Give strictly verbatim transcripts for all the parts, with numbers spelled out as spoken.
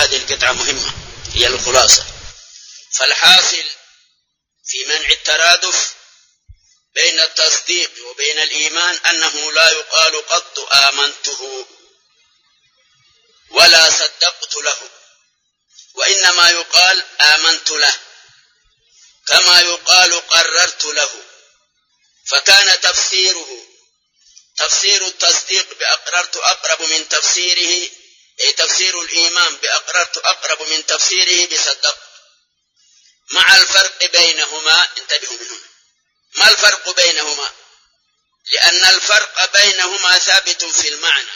هذه القطعة مهمة هي الخلاصة. فالحاصل في منع الترادف بين التصديق وبين الإيمان أنه لا يقال قط آمنته ولا صدقت له، وإنما يقال آمنت له، كما يقال قررت له. فكان تفسيره تفسير التصديق بأقررت أقرب من تفسيره، أي تفسير الإيمان بأقررت أقرب من تفسيره بصدقت، مع الفرق بينهما. انتبهوا منهم، ما الفرق بينهما؟ لأن الفرق بينهما ثابت في المعنى.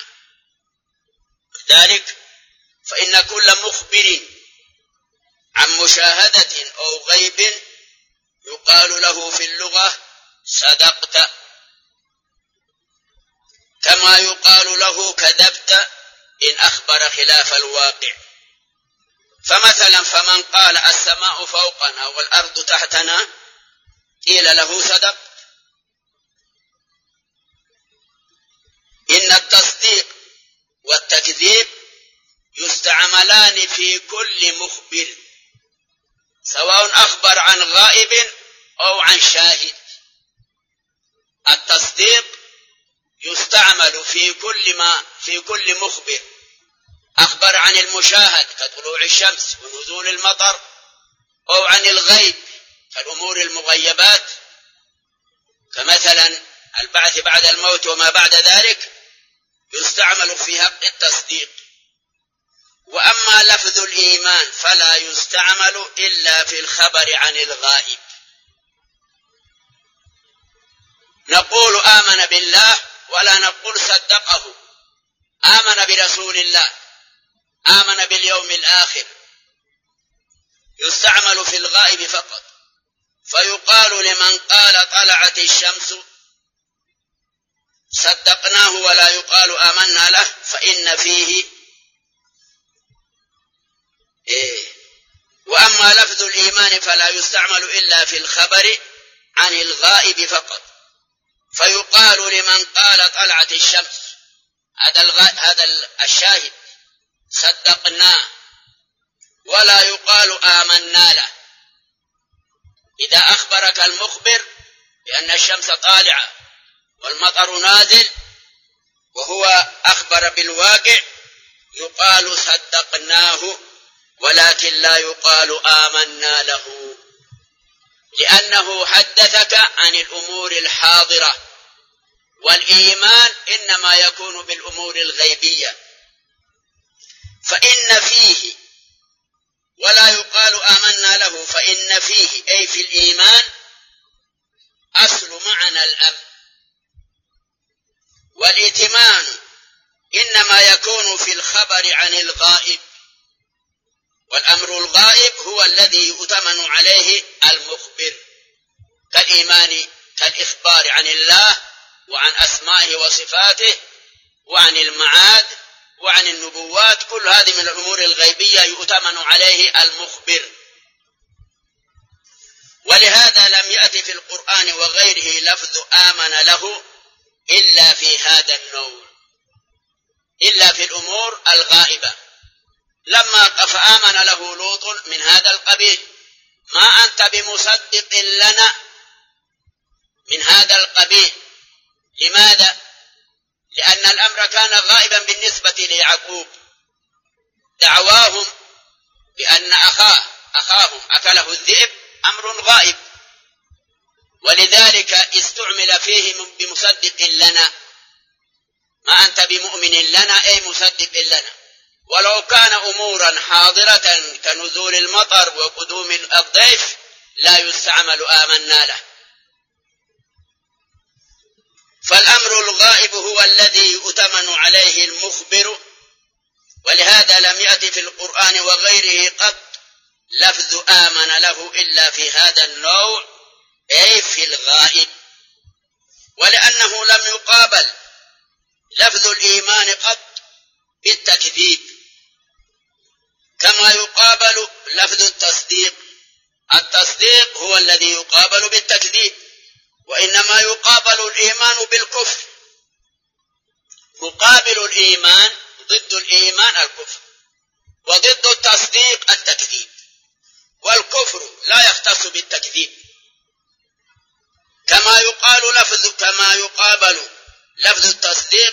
ذلك فإن كل مخبر عن مشاهدة أو غيب يقال له في اللغة صدقت، كما يقال له كذبت إن أخبر خلاف الواقع. فمثلا فمن قال السماء فوقنا والأرض تحتنا قيل له صدقت. إن التصديق والتكذيب يستعملان في كل مخبر، سواء أخبر عن غائب أو عن شاهد. التصديق يستعمل في كل ما في كل مخبر أخبر عن المشاهد كطلوع الشمس ونزول المطر، أو عن الغيب كالأمور المغيبات كمثلا البعث بعد الموت وما بعد ذلك، يستعمل في حق التصديق. وأما لفظ الإيمان فلا يستعمل إلا في الخبر عن الغائب. نقول آمن بالله ولا نقول صدقه. آمن برسول الله، آمن باليوم الآخر، يستعمل في الغائب فقط. فيقال لمن قال طلعت الشمس صدقناه ولا يقال آمنا له، فإن فيه إيه. وأما لفظ الإيمان فلا يستعمل إلا في الخبر عن الغائب فقط. فيقال لمن قال طلعت الشمس، هذا هذا الشاهد، صدقناه، ولا يقال آمنا له. إذا أخبرك المخبر بأن الشمس طالعة والمطر نازل وهو أخبر بالواقع يقال صدقناه، ولكن لا يقال آمنا له، لأنه حدثك عن الأمور الحاضرة، والإيمان إنما يكون بالأمور الغيبية. فإن فيه، ولا يقال آمنا له، فإن فيه أي في الإيمان أصل معنى الأمن. والائتمان إنما يكون في الخبر عن الغائب، والأمر الغائب هو الذي يؤتمن عليه المخبر، كالإيمان كالإخبار عن الله وعن أسمائه وصفاته وعن المعاد وعن النبوات. كل هذه من الأمور الغيبية يؤتمن عليه المخبر. ولهذا لم يأتي في القرآن وغيره لفظ آمن له إلا في هذا النوع، إلا في الأمور الغائبة. لما فآمن له لوط من هذا القبيل، ما أنت بمصدق لنا من هذا القبيل. لماذا؟ لأن الأمر كان غائبا بالنسبة ليعقوب. دعواهم بأن أخاه أخاهم أكله الذئب أمر غائب، ولذلك استعمل فيه بمصدق لنا. ما أنت بمؤمن لنا أي مصدق لنا. ولو كان أمورا حاضرة كنزول المطر وقدوم الضيف لا يستعمل آمنا له. فالأمر الغائب هو الذي يؤتمن عليه المخبر. ولهذا لم يأتي في القرآن وغيره قط لفظ آمن له إلا في هذا النوع، أي في الغائب. ولأنه لم يقابل لفظ الإيمان قط بالتكذيب، كما يقابل لفظ التصديق. التصديق هو الذي يقابل بالتكذيب، وإنما يقابل الإيمان بالكفر. مقابل الإيمان ضد الإيمان الكفر، وضد التصديق التكذيب، والكفر لا يختص بالتكذيب، كما يقال لفظ كما يقابل لفظ التصديق،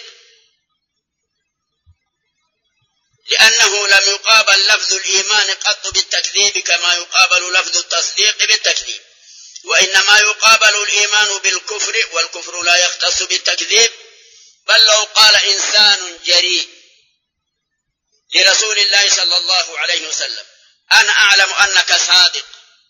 لأنه لم يقابل لفظ الإيمان قط بالتكذيب كما يقابل لفظ التصديق بالتكذيب، وإنما يقابل الإيمان بالكفر، والكفر لا يختص بالتكذيب. بل لو قال إنسان جريء لرسول الله صلى الله عليه وسلم: أنا أعلم أنك صادق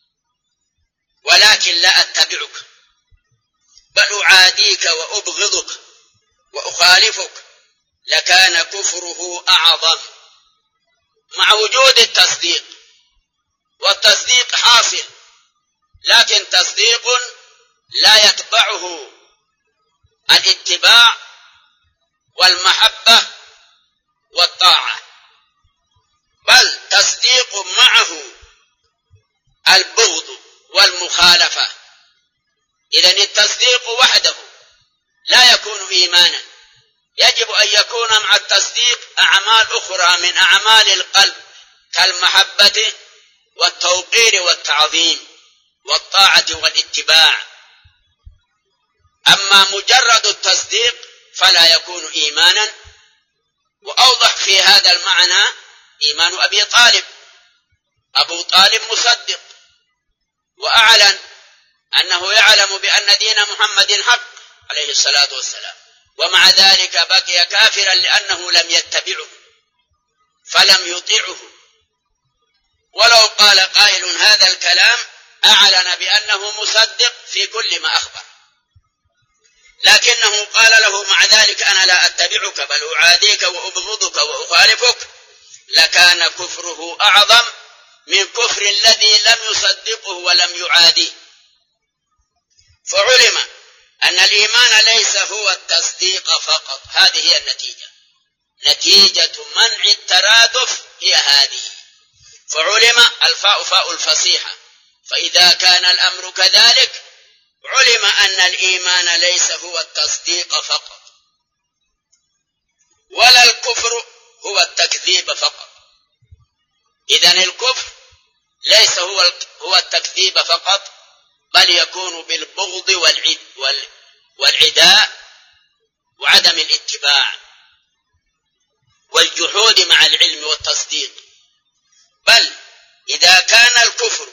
ولكن لا أتبعك، بل أعاديك وأبغضك وأخالفك، لكان كفره أعظم، مع وجود التصديق، والتصديق حاصل، لكن تصديق لا يتبعه الاتباع والمحبة والطاعة، بل تصديق معه البغض والمخالفة. إذن التصديق وحده لا يكون إيمانا، يجب أن يكون مع التصديق أعمال أخرى من أعمال القلب كالمحبة والتوقير والتعظيم والطاعة والاتباع. أما مجرد التصديق فلا يكون إيمانا. وأوضح في هذا المعنى إيمان أبي طالب. أبو طالب مصدق وأعلن أنه يعلم بأن دين محمد حق عليه الصلاة والسلام، ومع ذلك بقي كافرا لأنه لم يتبعه فلم يطيعه. ولو قال قائل هذا الكلام أعلن بأنه مصدق في كل ما أخبر، لكنه قال له مع ذلك: أنا لا أتبعك بل أعاديك وأبغضك وأخالفك، لكان كفره أعظم من كفر الذي لم يصدقه ولم يعاديه. فعلم أن الإيمان ليس هو التصديق فقط. هذه هي النتيجة، نتيجة منع الترادف هي هذه. فعلم، الفاء فاء الفصيحة، فإذا كان الأمر كذلك علم أن الإيمان ليس هو التصديق فقط، ولا الكفر هو التكذيب فقط. إذن الكفر ليس هو هو التكذيب فقط، بل يكون بالبغض والعداء وعدم الاتباع والجحود مع العلم والتصديق. بل إذا كان الكفر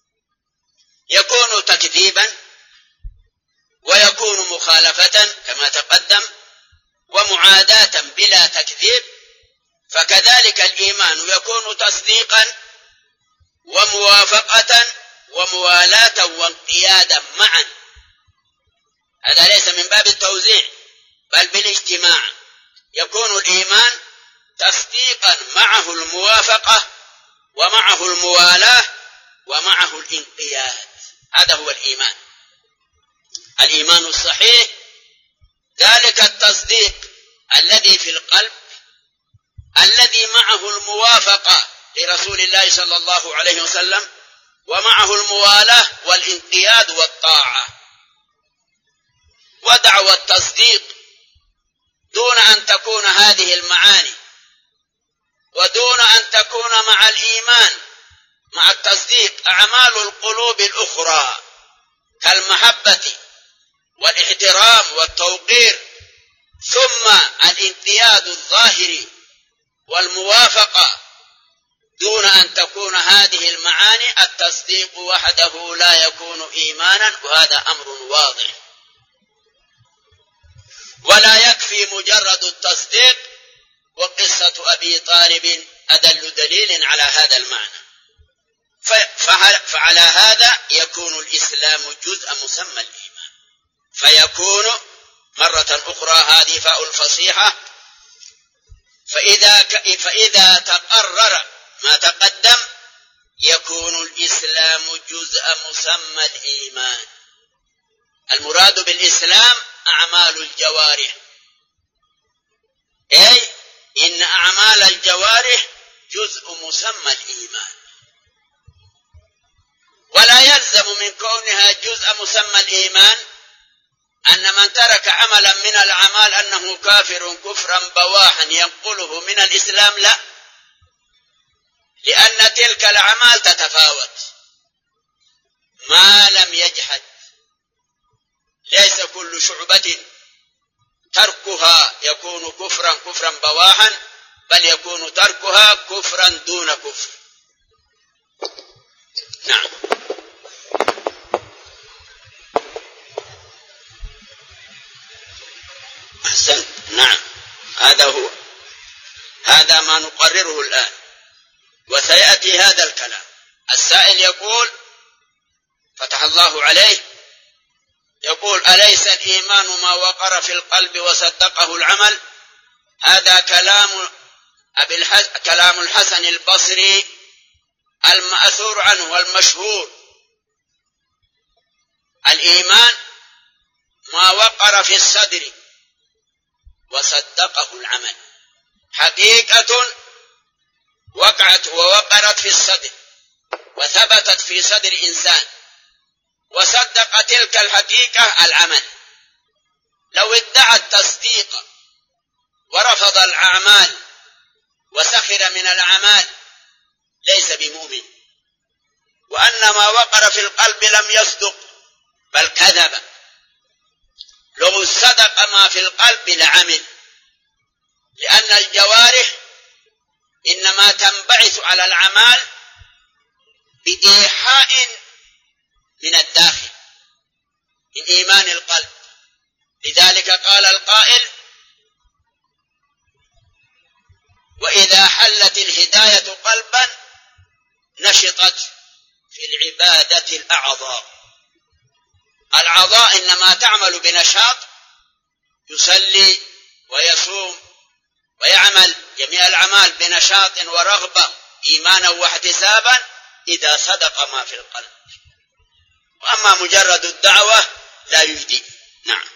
يكون تكذيبا ويكون مخالفة كما تقدم ومعاداة بلا تكذيب، فكذلك الإيمان يكون تصديقا وموافقة وموالاة وانقيادا معا. هذا ليس من باب التوزيع بل بالاجتماع. يكون الإيمان تصديقا معه الموافقة ومعه الموالاة ومعه الانقياد. هذا هو الإيمان. الإيمان الصحيح ذلك التصديق الذي في القلب، الذي معه الموافقة لرسول الله صلى الله عليه وسلم، ومعه الموالاة والانقياد والطاعة. ودعوى التصديق دون أن تكون هذه المعاني، ودون أن تكون مع الإيمان مع التصديق أعمال القلوب الأخرى كالمحبة والاحترام والتوقير، ثم الانقياد الظاهري والموافقة، دون أن تكون هذه المعاني، التصديق وحده لا يكون إيمانا، وهذا أمر واضح. ولا يكفي مجرد التصديق، وقصة أبي طالب أدل دليل على هذا المعنى. فعلى هذا يكون الإسلام جزء مسمى الإيمان، فيكون مرة أخرى هذه فاء الفصيحة. فإذا, فإذا تقرر ما تقدم يكون الإسلام جزء مسمى الإيمان. المراد بالإسلام أعمال الجوارح، أي إن أعمال الجوارح جزء مسمى الإيمان. ولا يلزم من كونها جزء مسمى الإيمان أن من ترك عملا من الأعمال أنه كافر كفرا بواحا ينقله من الإسلام، لا، لأن تلك الأعمال تتفاوت ما لم يجحد. ليس كل شعبة تركها يكون كفرا كفرا بواحا، بل يكون تركها كفرا دون كفر. نعم. أحسنت. نعم، هذا هو، هذا ما نقرره الآن، وسيأتي هذا الكلام. السائل يقول فتح الله عليه، يقول: أليس الإيمان ما وقر في القلب وصدقه العمل؟ هذا كلام أبي الحسن كلام الحسن البصري المأثور عنه والمشهور. الإيمان ما وقر في الصدر وصدقه العمل. حقيقة وقعت ووقرت في الصدر وثبتت في صدر إنسان، وصدق تلك الحقيقة العمل. لو ادعى التصديق ورفض الأعمال وسخر من الأعمال ليس بمؤمن. وأن ما وقر في القلب لم يصدق بل كذب. لو صدق ما في القلب لعمل، لأن الجوارح إنما تنبعث على الأعمال بإيحاء من الداخل من إيمان القلب. لذلك قال القائل: وإذا حلت الهداية قلبا نشطت في العبادة الأعضاء. الأعضاء إنما تعمل بنشاط، يصلي ويصوم ويعمل جميع الأعمال بنشاط ورغبة إيمانا واحتسابا إذا صدق ما في القلب. وأما مجرد الدعوة لا يجدي. نعم.